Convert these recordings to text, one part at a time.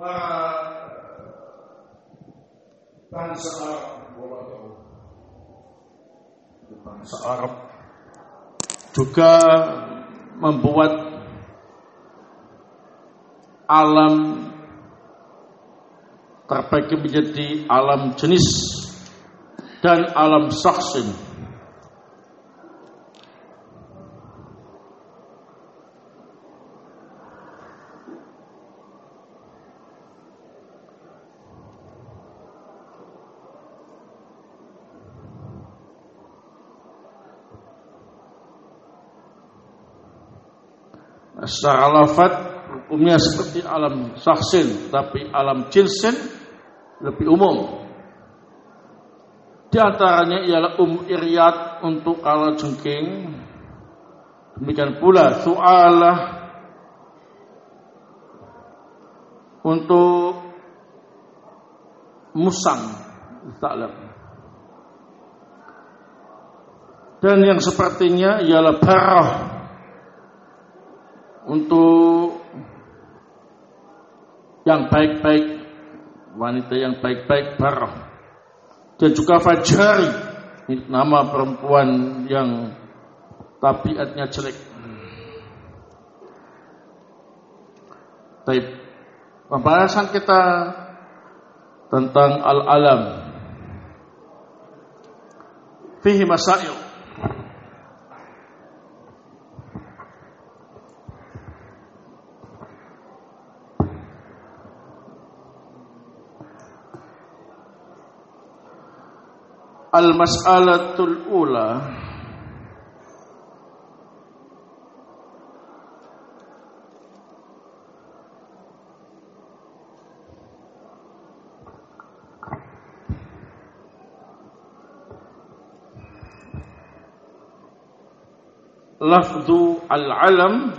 bangsa Arab juga membuat alam terbagi menjadi alam jenis dan alam saksin. Secara lafaz hukumnya seperti alam saksin, tapi alam jinsin lebih umum. Di antaranya ialah iryat untuk kalajengking, demikian pula su'alah untuk musang, dan yang sepertinya ialah barah untuk yang baik-baik, wanita yang baik-baik, barah. Dan juga fajari, nama perempuan yang tabiatnya jelek. Baik, pembahasan kita tentang al-alam fihi masail. Al-mas'alatul ula lafzu al-alam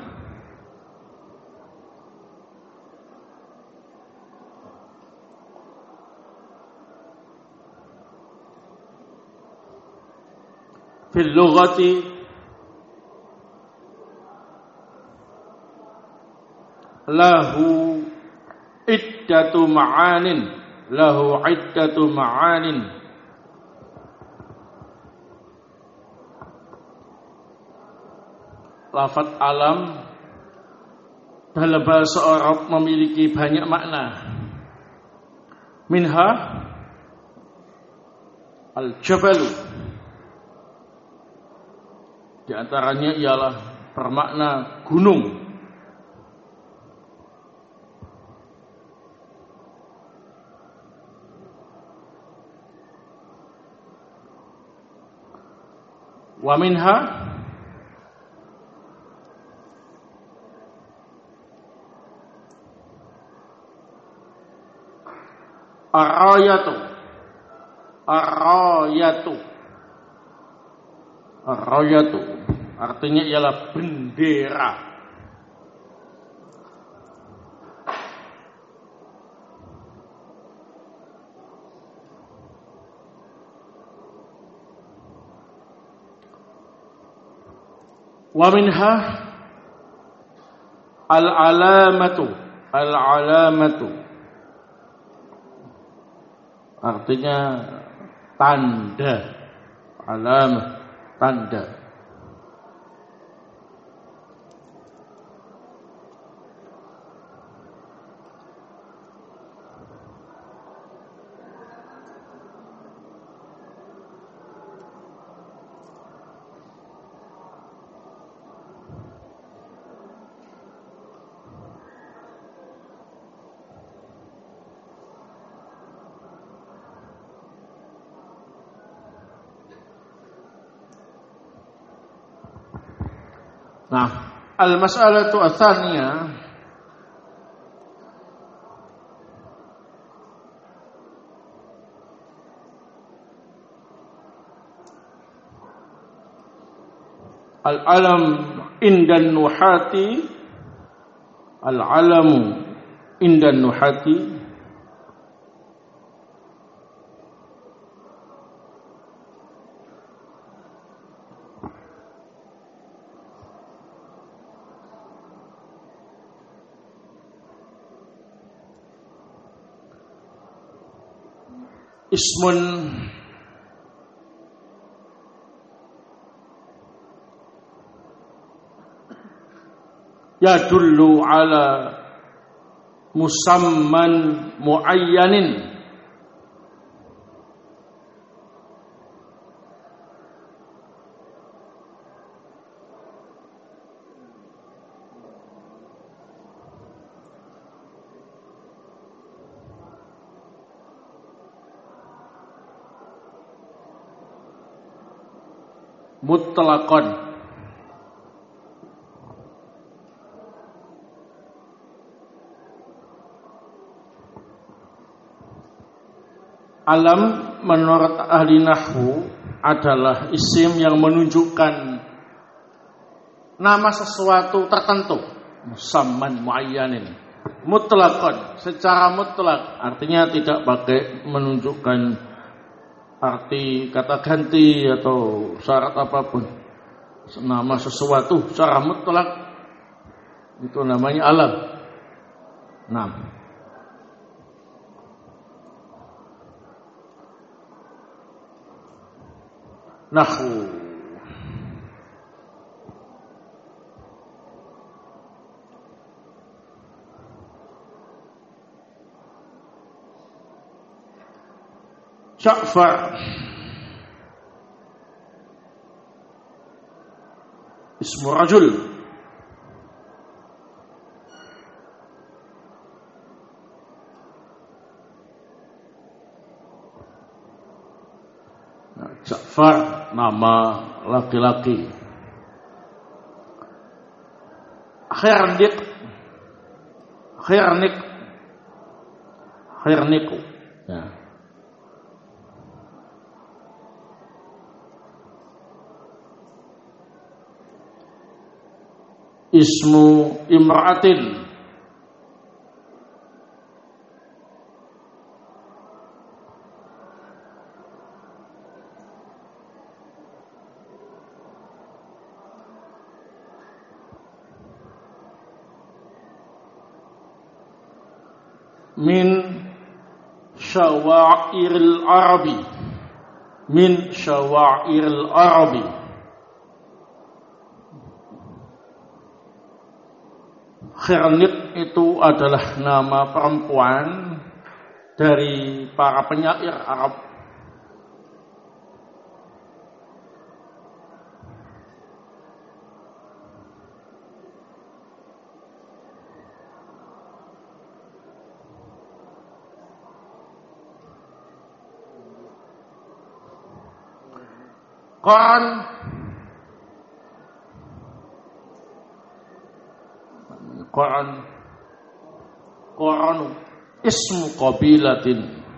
fil lughati lahu iddatu ma'anin lafaz alam dalam bahasa Arab memiliki banyak makna. Minha al-jabalu, di antaranya ialah bermakna gunung. Wa minha Ar-rayatu artinya ialah bendera. Wa minha al-alamatu artinya tanda, alamah, tanda. Nah, al-mas'alatu ats-tsaniyah al-alam indan nuhati al-alamu indan nuhati ismun yadullu ala musamman muayyanin mutlaqan alam menurut ahli nahwu adalah isim yang menunjukkan nama sesuatu tertentu, musamman muayyanin, mutlaqan secara mutlak, artinya tidak pakai menunjukkan arti kata ganti atau syarat apapun. Nama sesuatu secara mutlak itu namanya alam. Nahwu Ja'far ismu rajul Ja'far nama laki-laki. Khirniku ya. Ismu imra'atin min syawa'iril arabi Khirniq itu adalah nama perempuan dari para penyair Arab. Qaranu ismu qabilatin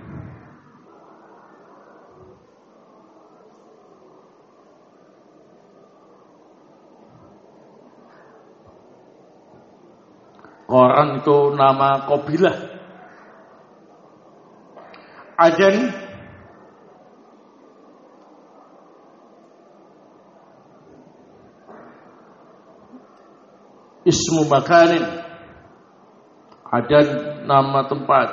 Qaran itu nama qabilah. Adan ismu makanin, ada nama tempat.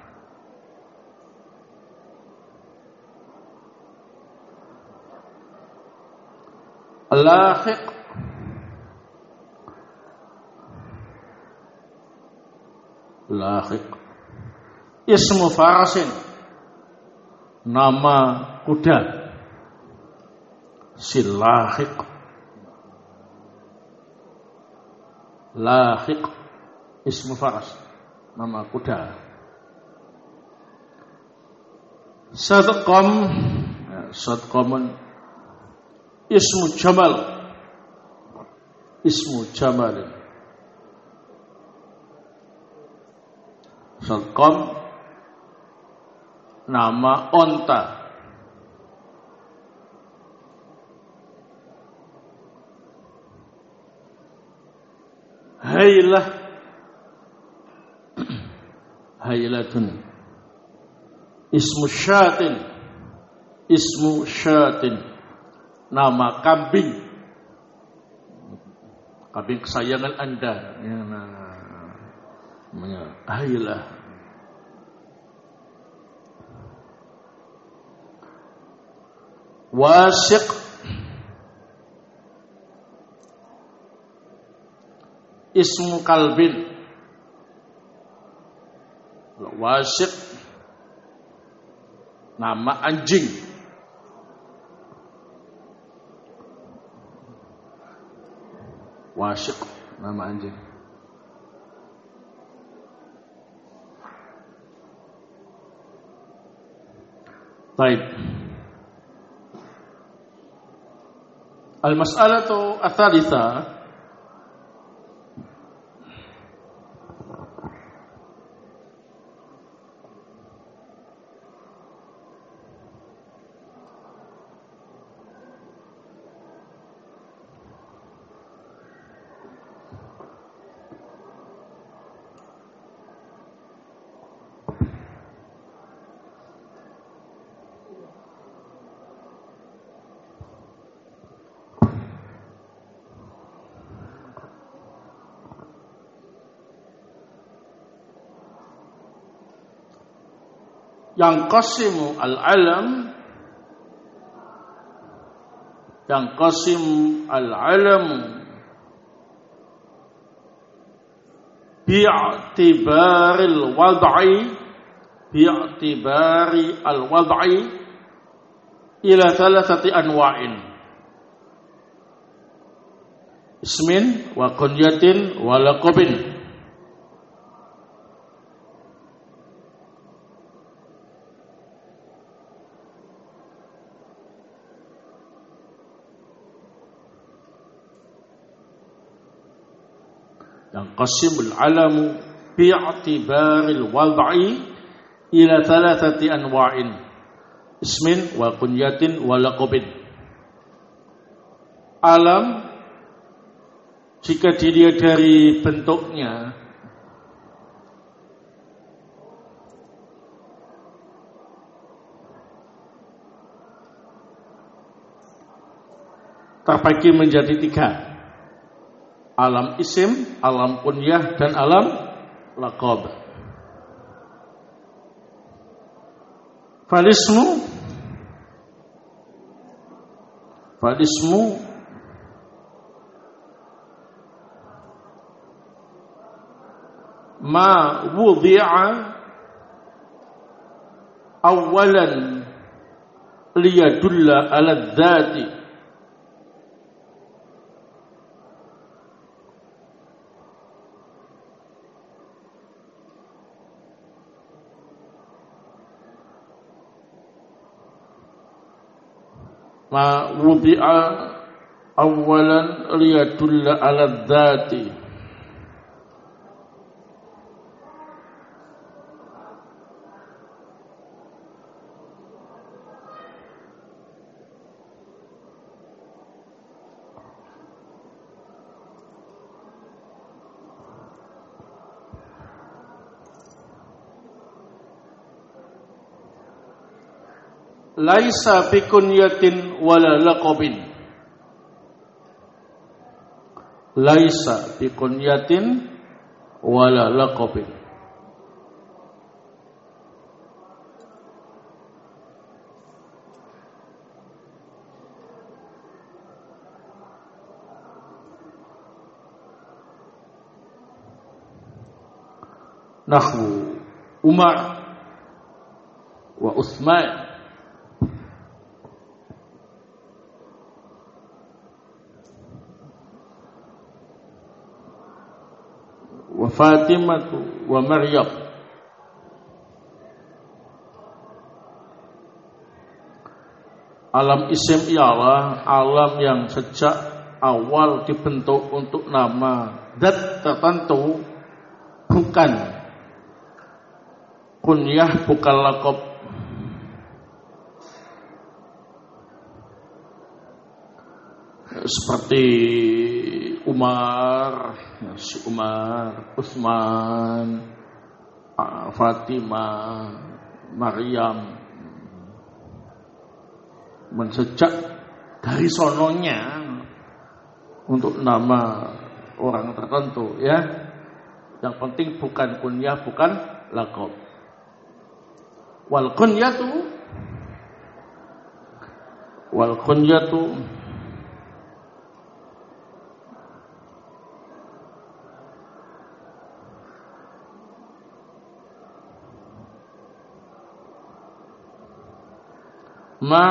Lahiq ismu farasin, nama kuda. Silahiq lahiq ismu faras, nama kuda. Sadqamun ismu jamalin. Sadqam nama onta. Haylatun ismu syatin, nama kambing kesayangan Anda ya, namanya haylah. Wasiq, ismu kalbin. Wasiq, nama anjing. Wasiq, nama anjing. Baik. Al-mas'alatu ats-tsalitsah, yang qasimu al-alam, yang qasim al-alam bi'tibaril wad'i, bi'tibari al-wad'i ila thalathati anwa'in, ismin wa kunyatin wa laqabin. Yang qasimul alamu bi'tibaril wad'i ila thalathati anwa'in, ismin wa kunyatin wa laqabin. Alam jika dilihat dari bentuknya terbagi menjadi tiga: alam isim, alam kunyah, dan alam laqab. Falismu ma wudi'a awalan liyadulla ala dzati, ma wudi'a awalan liyadulla ala dzati. Laisa bikunyatin wala laqabin, laisa bikunyatin wala laqabin. Nahwu Umar wa Utsman wa Fatimah wa Maryam. Alam isim ialah alam yang sejak awal dibentuk untuk nama zat tertentu, bukan kunyah, bukan laqab. Seperti Umar, si Umar, Utsman, Fatimah, Maryam. Mensejak dari sononya untuk nama orang tertentu, ya. Yang penting bukan kunyah, bukan laqab. Wal kunyatu wal kunyatu ma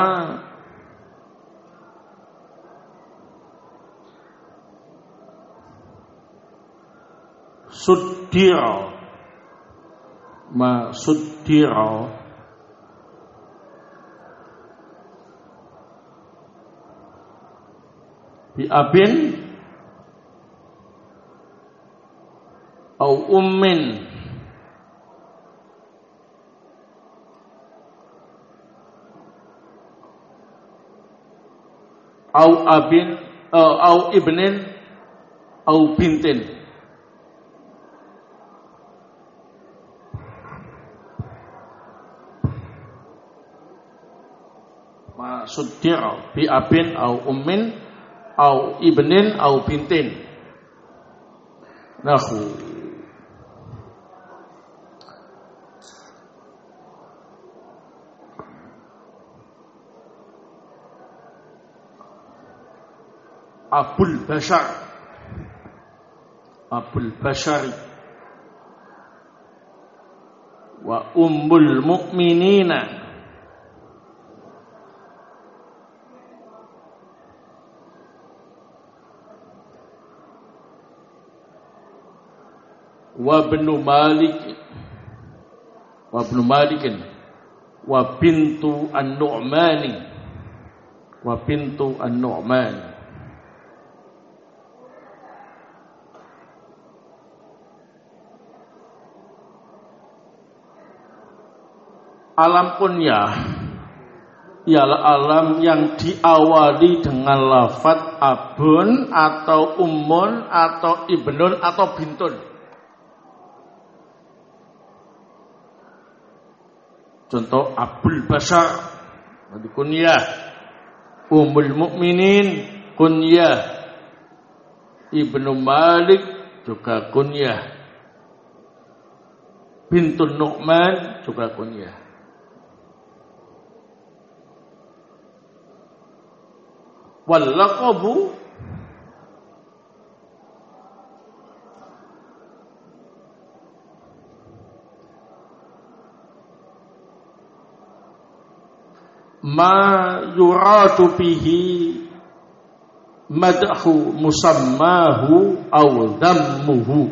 suddira bi abin au ummin au abin au ibnin au bintin. Suddira bi abin au ummin au ibnin au bintin. Nahu Abul Bashari wa ummul mu'minina wa ibnu Malik wa bintu an-Nu'man alam kunyah ialah alam yang diawali dengan lafaz abun atau ummun atau ibnun atau bintun. Contoh Abul Bashar kunyah, Ummul Mukminin kunyah, Ibnu Malik juga kunyah, Bintun Nu'man juga kunyah. Wal laqabu ma yuradu bihi madhu musammahu aw dhammuhu.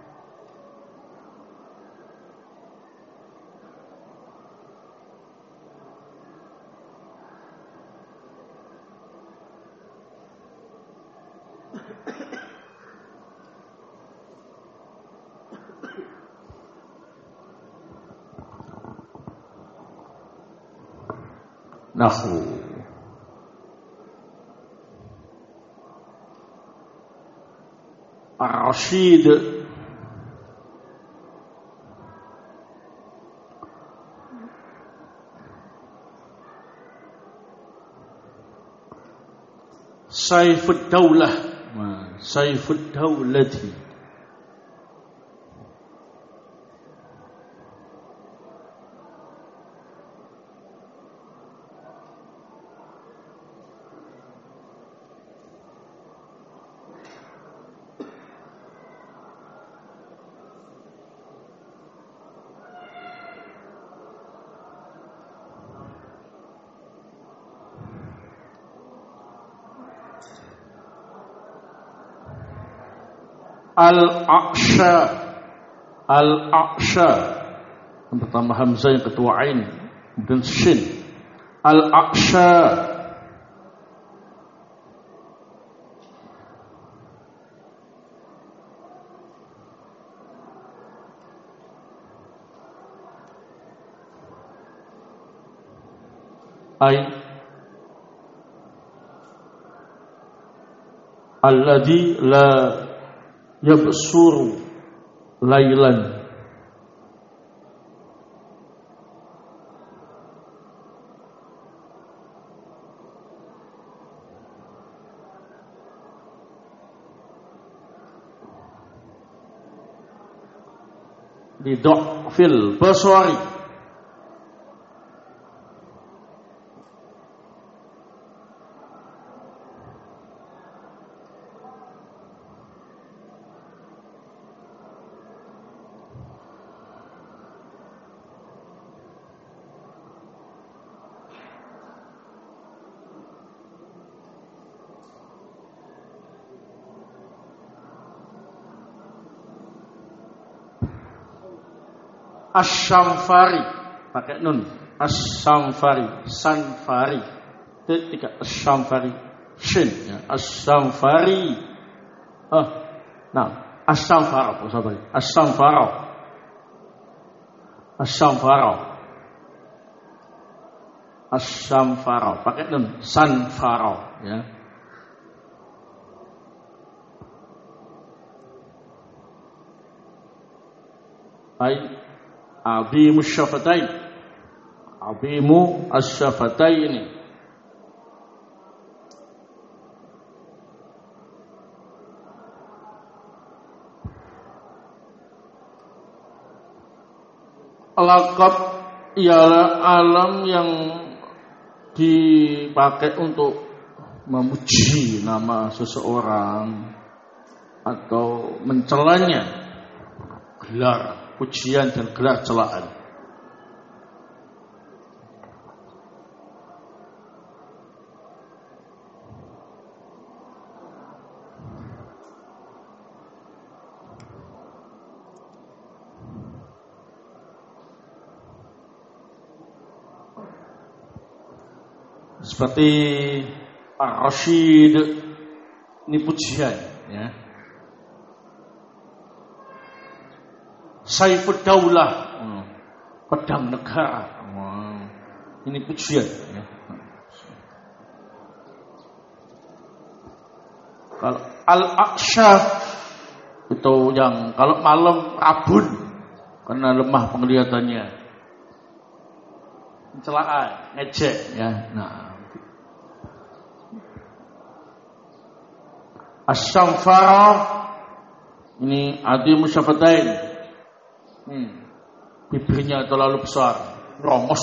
Nahu Ar-Rashid Saifud Daulah Saifud Daulati Al-A'sha yang pertama hamzah, yang kedua ain, kemudian shin. Al-A'sha ay alladhi la yabsuru laylan di dhafil basari, . Asy-Syamfari pakai nun. Asy-Syamfari, Sanfari. Tiga Asy-Syamfari, shin ya. Asy-Syamfari. Nah, Asy-Syamfara, Asy-Syamfara. Asy-Syamfara. Asy-Syamfara pakai nun, Sanfara ya. Ai abimu syafatain. Abimu asy-syafataini. Laqab ialah alam yang dipakai untuk memuji nama seseorang atau mencelanya, gelar pujian dan gelar celaan. Seperti Ar-Rasyid, ini pujian ya. Saifud Daulah, pedang negara, ini pujian ya. Kalau Al-Aqsyaf itu yang kalau malam rabun karena lemah penglihatannya, celaan, ngejek ya. Nah, Asy-Syamfara ini adimu syafatain. Bibirnya terlalu besar, rongos.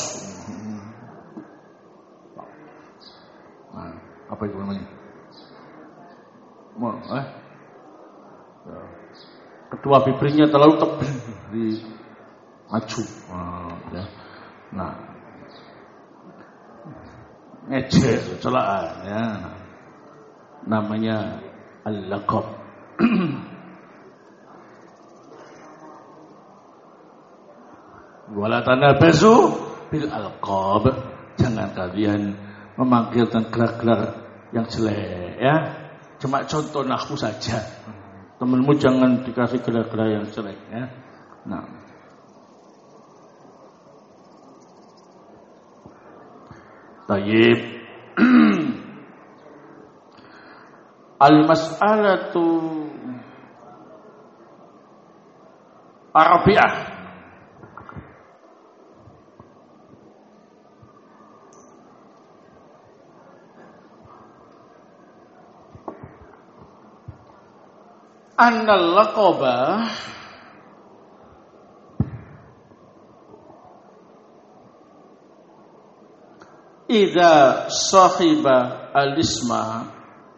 Nah, apa itu namanya? Kedua bibirnya terlalu tebal di maju. Ya. Nah, ngejek, celaan ya. Namanya al-laqab. Wala tanabazu bil alqab. Jangan kalian memanggilkan gelar-gelar yang jelek ya. Cuma contoh nahwu saja. Temanmu jangan dikasih gelar-gelar yang jelek ya. Nah. Tayyib. Al-mas'alatu Arabiah. Annal laqaba idza sahiba al-isma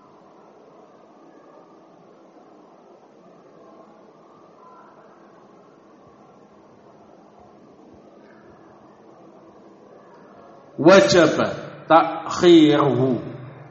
wajaba ta'khiruhu.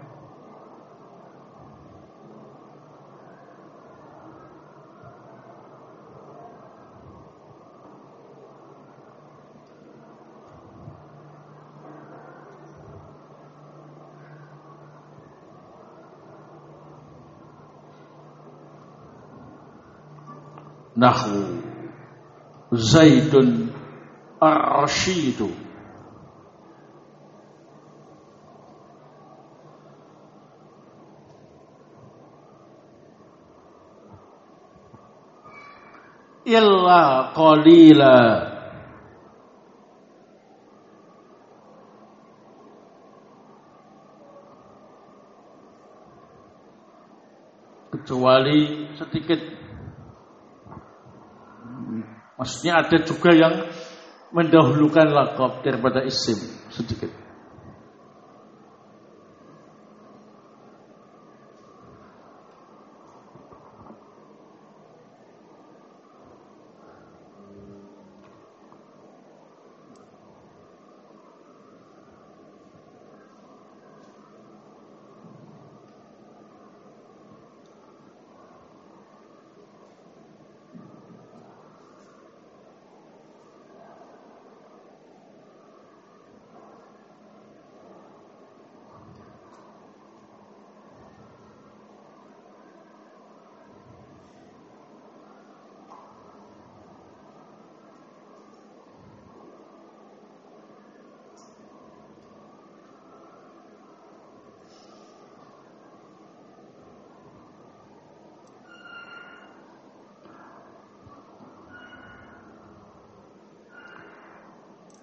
Nahwu Zaidun ar-Rasyidu. Illa qalila. Kecuali sedikit. Maksudnya ada juga yang mendahulukan laqab daripada isim sedikit.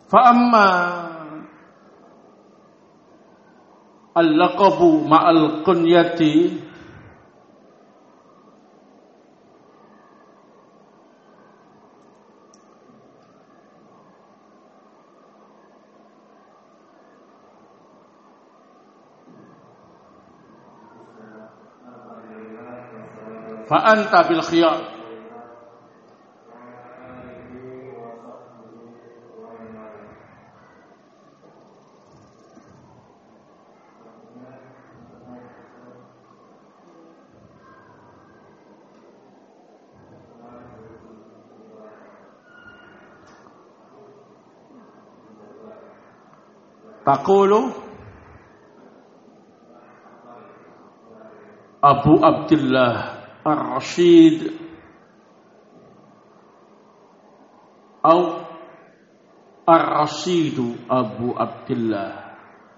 Fa amma al-laqabu ma'al kunyati fa anta bil khiyar. Taqulu Abu Abdullah Ar-Rashid atau Ar-Rashidu Abu Abdullah.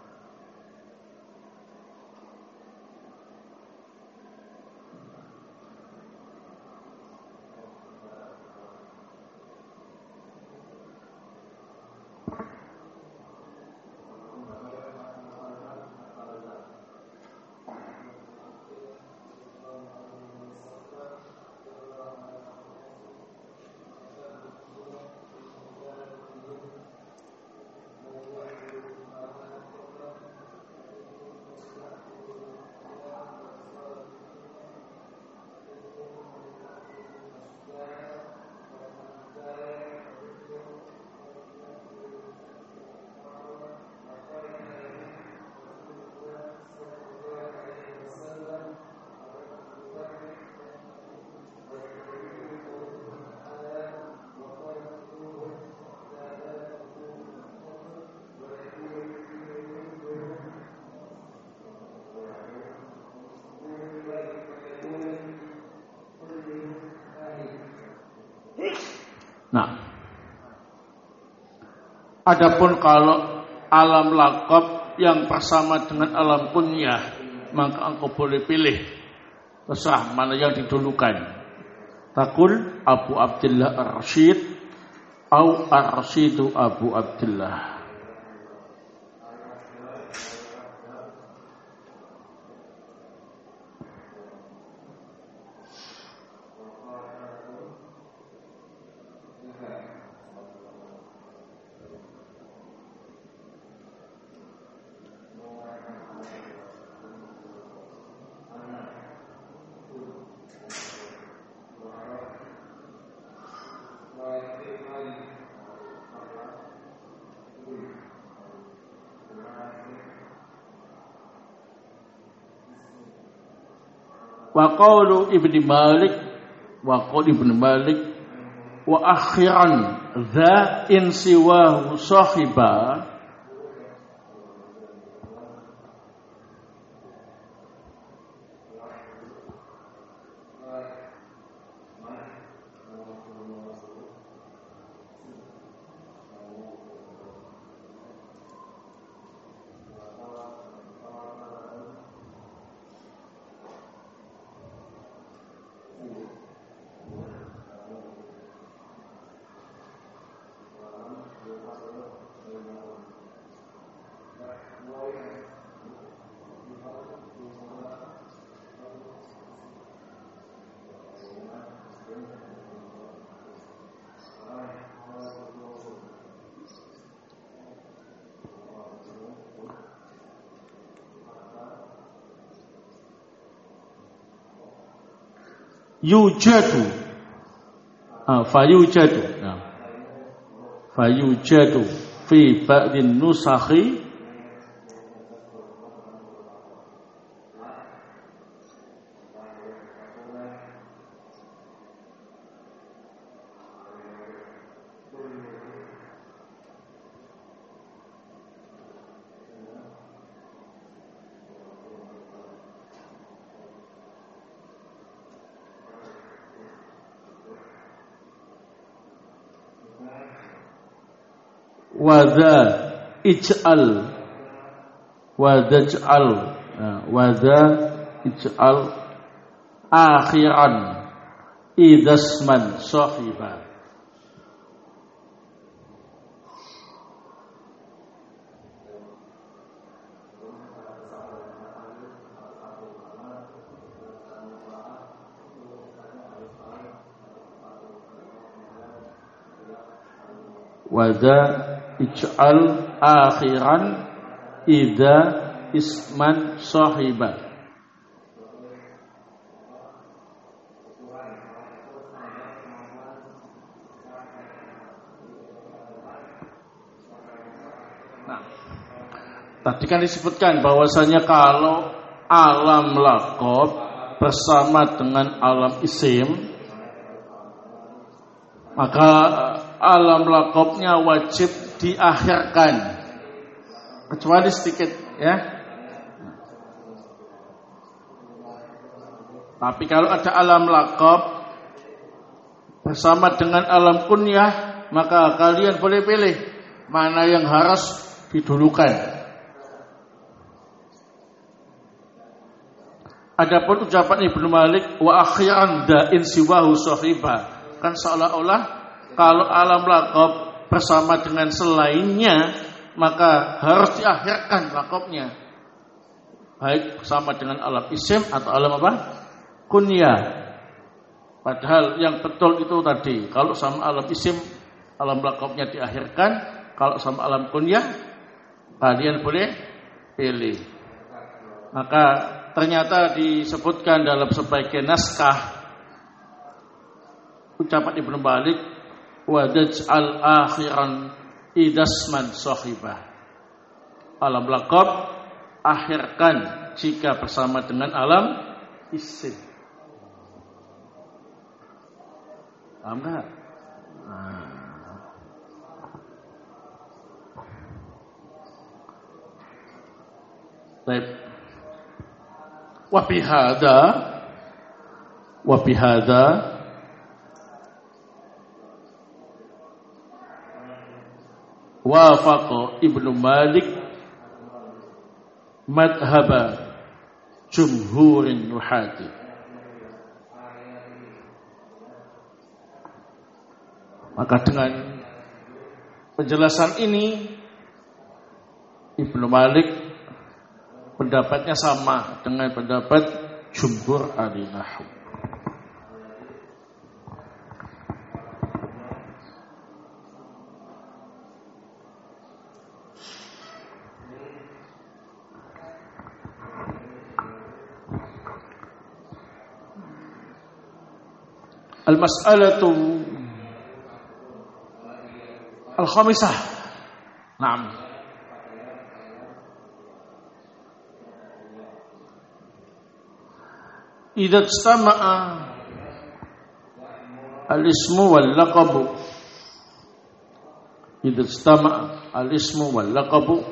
Nah, adapun kalau alam laqab yang bersama dengan alam kunyah, maka engkau boleh pilih, terserah mana yang didulukan. Taqul Abu Abdullah Ar-Rashid atau Ar-Rashidu Abu Abdullah. Wa qawlu Ibnu Malik wa qaul Ibnu Malik wa akhiran dza in siwahu sahiba yujadu fayujadu fayujadu fi ba'din nusakhi wadza ij'al wadza ij'al akhiran idasman sahiba. Wada ij'al akhiran idza isman sahiba. Nah, tadi kan disebutkan bahwasanya kalau alam laqab bersama dengan alam isim, maka alam laqabnya wajib diakhirkan kecuali sedikit ya. Tapi kalau ada alam laqab bersama dengan alam kunyah, maka kalian boleh pilih mana yang harus didulukan. Adapun ucapan Ibnu Malik wa akhiran da'in siwahu sahiba, kan seolah-olah kalau alam laqab bersama dengan selainnya maka harus diakhirkan laqabnya, baik bersama dengan alam isim atau alam apa? Kunyah. Padahal yang betul itu tadi, kalau sama alam isim alam laqabnya diakhirkan, kalau sama alam kunyah kalian boleh pilih. Maka ternyata disebutkan dalam sebagian naskah ucapan Ibnu Malik wadaj'al akhiran idasman sahibah, alam laqab akhirkan jika bersama dengan alam isim. Paham enggak? Baik. Wa bihadza wafaqa Ibnu Malik madhaba jumhurin nuhati. Maka dengan penjelasan ini Ibnu Malik pendapatnya sama dengan pendapat jumhur ahli nahwu. Al-mas'alatu al-khamisah. Naam. Idza istama'a al-ismu wal laqabu. Idza istama'a al-ismu wal laqabu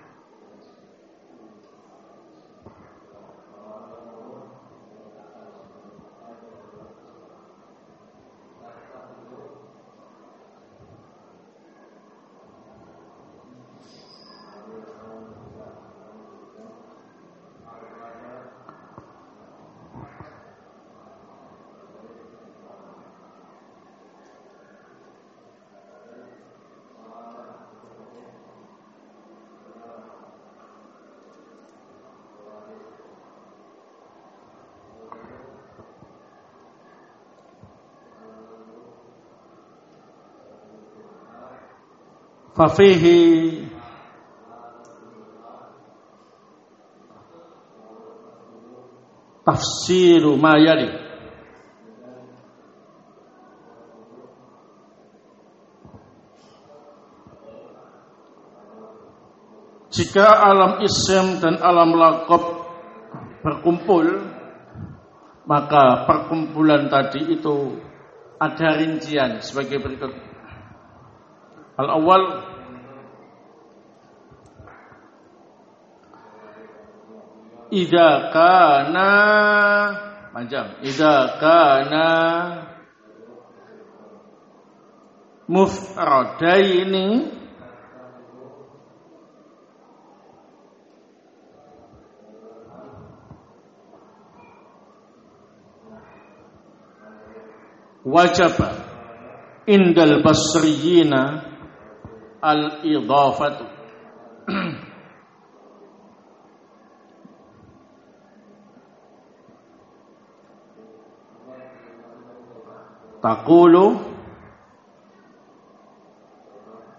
fafihi tafsiru ma yali. Jika alam isim dan alam laqab berkumpul, maka perkumpulan tadi itu ada rincian sebagai berikut. Al-awwal idza kana panjang, idza kana mufradaini wajaba indal basriyina al-idhafatu. Taqulu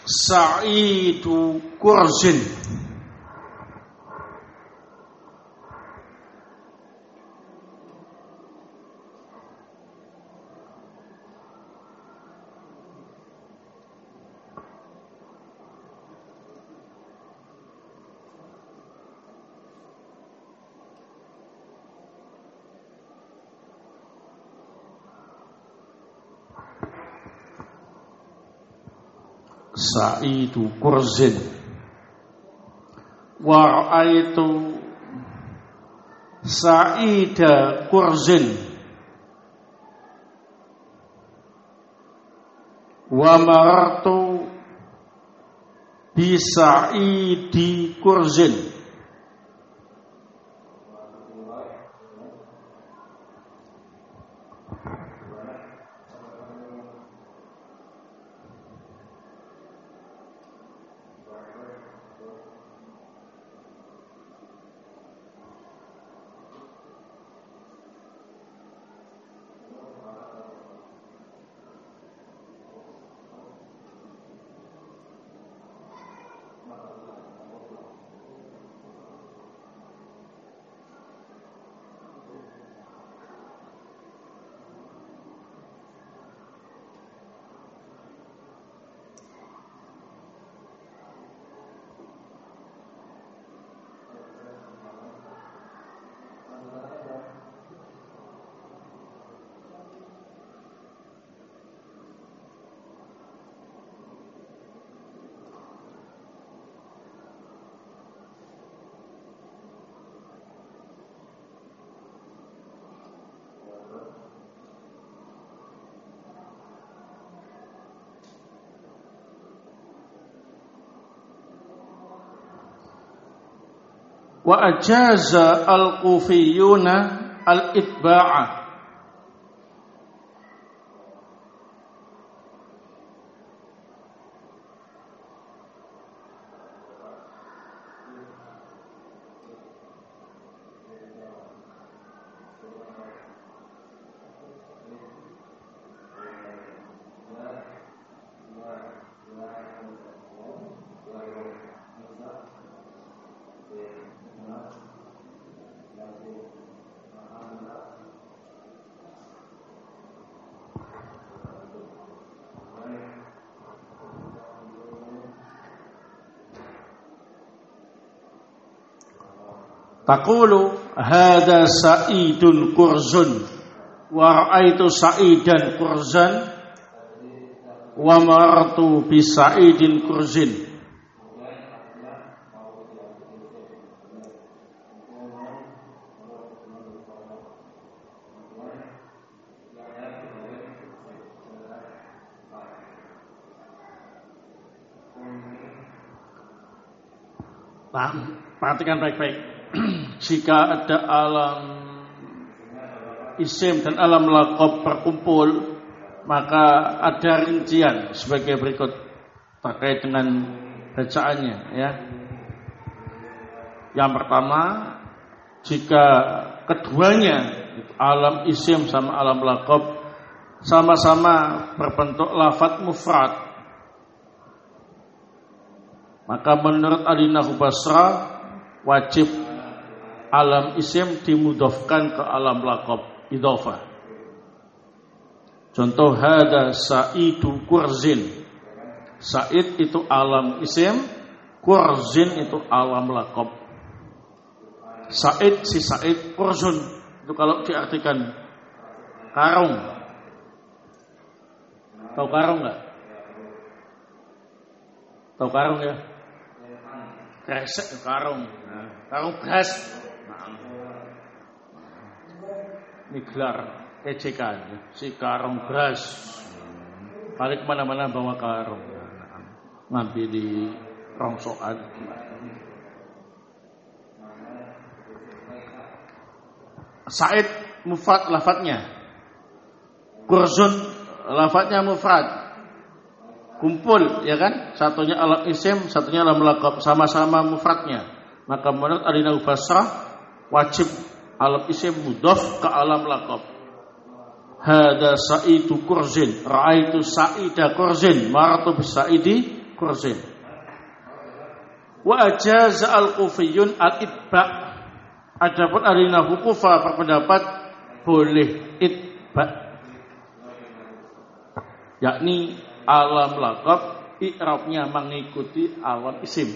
Sa'idu kurzin. Sa'idu kurzin wa ra'aitu sa'ida kurzin wa marartu bi sa'idi kurzin. Wa ajaza al-kufiyuna al-itba'a. Taqulu hadza sa'idun kurzun wa ra'aitu sa'idan kurzan wa marartu bi sa'idin kurzin. Nah, perhatikan baik-baik. Jika ada alam isim dan alam laqab berkumpul, maka ada rincian sebagai berikut terkait dengan bacaannya, ya. Yang pertama, jika keduanya alam isim sama alam laqab sama-sama berbentuk lafadz mufrad, maka menurut ahli nahwu Basrah wajib alam isim dimudhafkan ke alam laqab idhofah. Contoh hada sa'idu kurzin. Sa'id itu alam isim, kurzin itu alam laqab. Sa'id si Sa'id, kurzun itu kalau diartikan karung. Tahu karung enggak? Tahu karung ya? Kresek karung. Nah, karung beras. Ini gelar ejekan, si karung beras. Balik kemana-mana bawa karung, ngambil di rongsokan. Sa'id mufrad lafadznya, kurzun lafadznya mufrad, kumpul, ya kan? Satunya alam isim, satunya alam laqab, sama-sama mufradnya. Maka menurut ahli nahwu Basrah wajib alam isim mudhaf ke alam laqab. Hada sa'idu kurzin, ra'aitu sa'ida kurzin, maratu bis sa'idi kurzin. Wa ajaza al-Kufiyun al-itba'. Adapun ahli nahwu Kufah berpendapat boleh itba'. Yakni alam laqab i'rabnya mengikuti alam isim.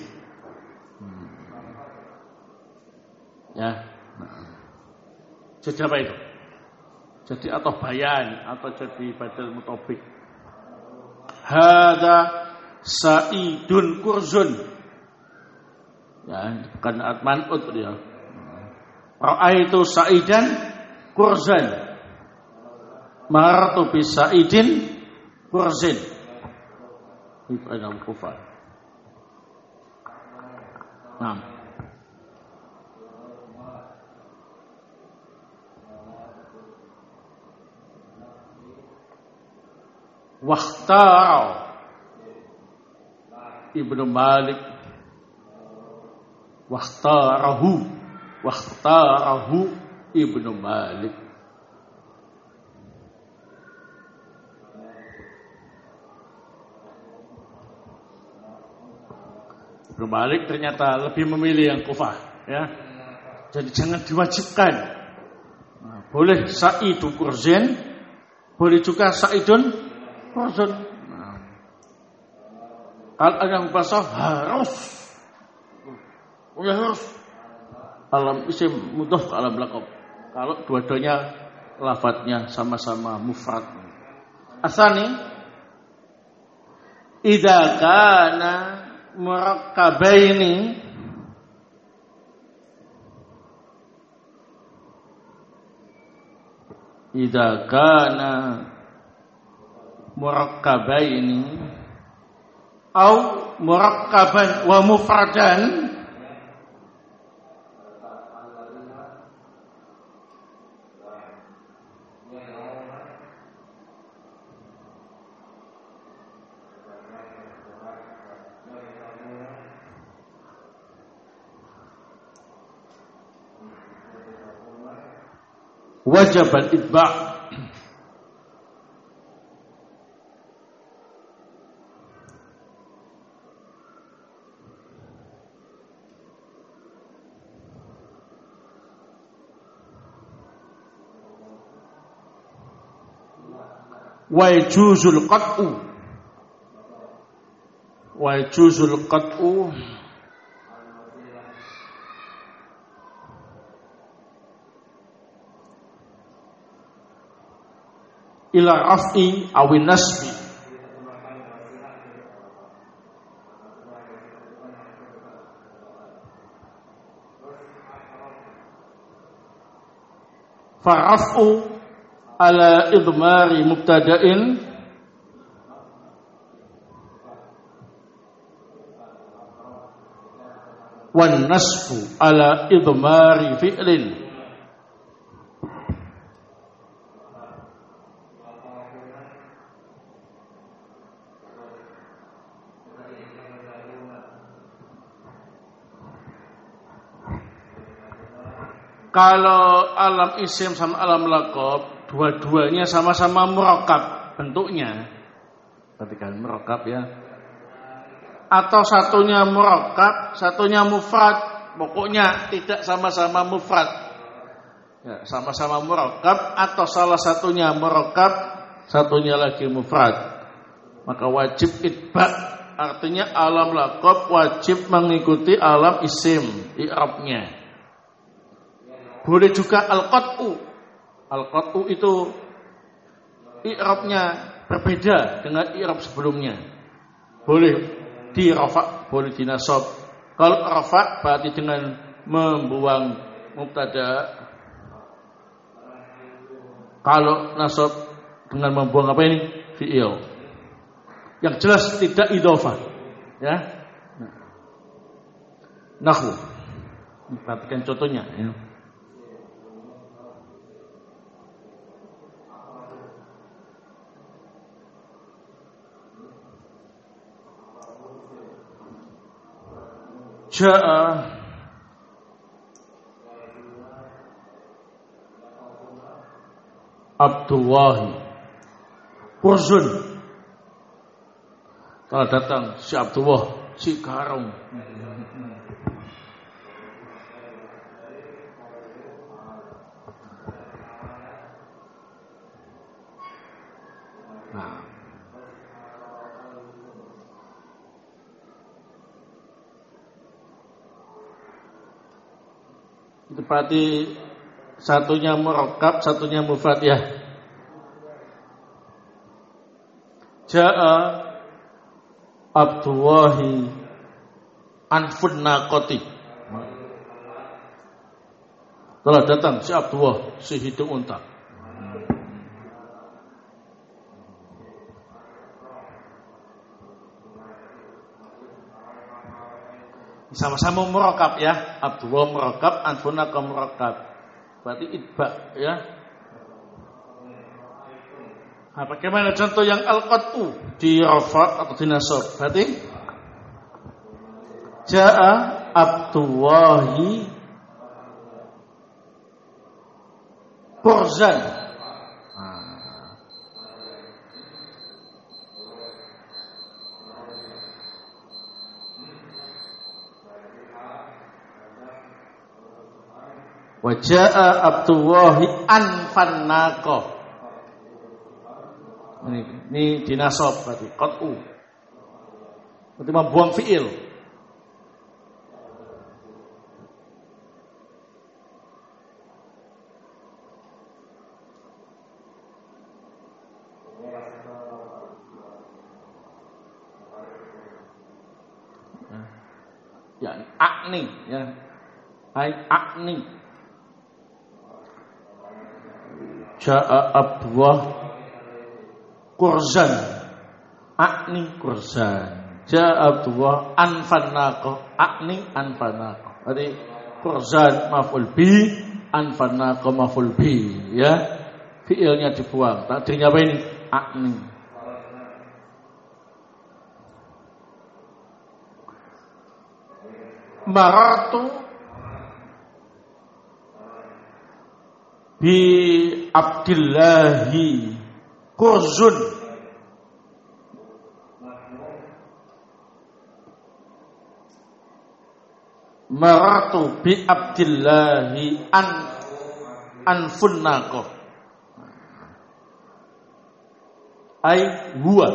Ya. Jadi apa itu? Jadi atau bayan atau jadi badal mutobik. Hada Sa'idun kurzun. Ya, bukan man'ut dia. Ra'aitu Sa'idan kurzan. Marartu bi Sa'idin kurzin. Itu adalah kufar. Nah. Wakhtara Ibnu Malik wakhtarahu Ibnu Malik. Ibnu Malik ternyata lebih memilih yang Kufah, ya. Jadi jangan diwajibkan. Nah, boleh Sa'idun kurzin, boleh juga Sa'idun kurzun. Nah. Kalau ada yang bahasa harus alam isim mudhaf ke alam laqab. Kalau dua-duanya lafadznya sama-sama mufrad. Asani idza kana murakkabaini idza kana murakkabaini au murakkaban wa mufradan wajib al-itba'. Wa yajuzul qat'u ila raf'i awin nasbi faraf'u ala idmari mubtada'in wan nasbu ala idmari fi'lin. Kalau alam isim sama alam laqab dua-duanya sama-sama murakkab bentuknya. Perhatikan murakkab ya. Atau satunya murakkab, satunya mufrad. Pokoknya tidak sama-sama mufrad. Ya, sama-sama murakkab atau salah satunya murakkab, satunya lagi mufrad. Maka wajib itba'. Artinya alam laqab wajib mengikuti alam isim i'rabnya. Boleh juga al-qat'u. Al-qat'u itu i'rabnya berbeda dengan i'rab sebelumnya. Boleh di rafa', boleh di nasab. Kalau rafa' berarti dengan membuang mubtada. Kalau nasab dengan membuang apa ini? Fi'il. Yang jelas tidak idhofah. Ya. Nahwu. Perhatikan contohnya ya. Ja'a Abdullah kurzun. Telah datang si Abdullah, si Karung. Nah, itu berarti satunya murakkab, satunya mufrad ya. Ja'a Abdullahi anfun naqati. Telah datang si Abdullah, si hidung unta. Sama-sama murakkab ya. Abdullah murakkab, anfun naqa murakkab. Berarti itba ya. Nah, bagaimana contoh yang al-qat'u di rafa atau di nasab? Berarti Ja'a Abdullahi Qurzan. Wa ja'a Abdullahi anfan naqa. Ini dinasab berarti qat'u. Berarti membuang fi'il. Ya, akni ya. Hai akni. Ja'a Abdullah Qurzan, akni Qurzan. Ja'a Abdullah anfannaqa, akni anfannaqa. Berarti Qurzan maf'ul bi, anfannaqa maf'ul bi ya. Fi'ilnya dibuang. Takdirnya apa ini? Akni. Maratu bi Abdillahi Qurzun. Maratu bi Abdillahi anfunnaqa. Ai huwa.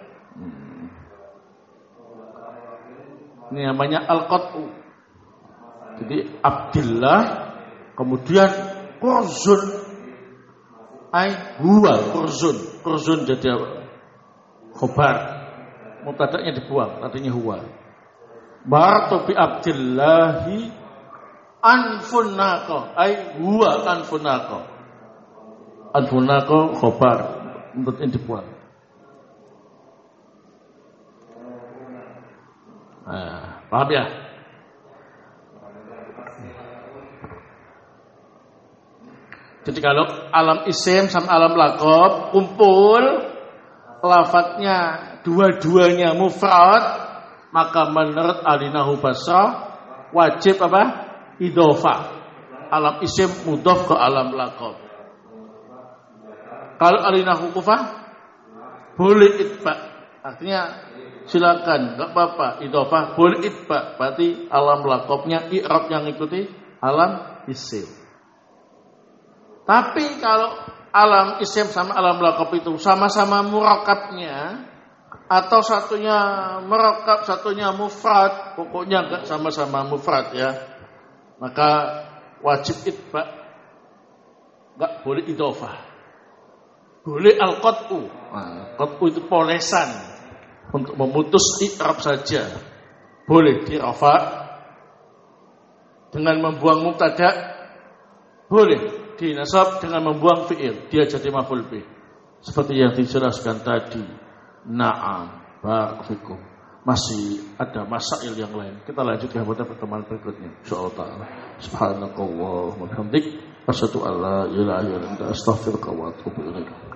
Ini namanya al-qat'u. Jadi Abdillah kemudian Qurzun. Ai huwa Qurzun. Qurzun jadi apa? Khobar. Mubtada'nya dibuang, artinya huwa. Maratu bi Abdillahi anfunnaqa. Ai huwa anfunnaqa. Anfunnaqa khobar. Mubtada'nya dibuang. Nah, paham ya? Jadi kalau alam isim sama alam laqab kumpul, lafadznya dua-duanya mufrad, maka menurut alinahu basrah wajib apa? Idhofah. Alam isim mudhof ke alam laqab. Kalau alinahu kufah boleh itba. Artinya silakan, enggak apa-apa idhofah, boleh itba. Berarti alam laqabnya i'rab yang ikuti alam isim. Tapi kalau alam isim sama alam laqab itu sama-sama murakkabnya atau satunya murakkab, satunya mufrad, pokoknya enggak sama-sama mufrad ya, maka wajib itba, enggak boleh idhofah. Boleh al-qat'u. Nah, qat'u itu polesan untuk memutus i'rab saja. Boleh dirafa dengan membuang mubtada, boleh dinasab dengan membuang fi'il, dia jadi maf'ul bih. Seperti yang dijelaskan tadi. Na'am, barakallahu fikum. Masih ada masail yang lain. Kita lanjutkan pada pertemuan berikutnya insyaallah taala. Subhanakallahumma wa bihamdik, asyhadu an la ilaha illa anta, astaghfiruka wa atubu ilaik.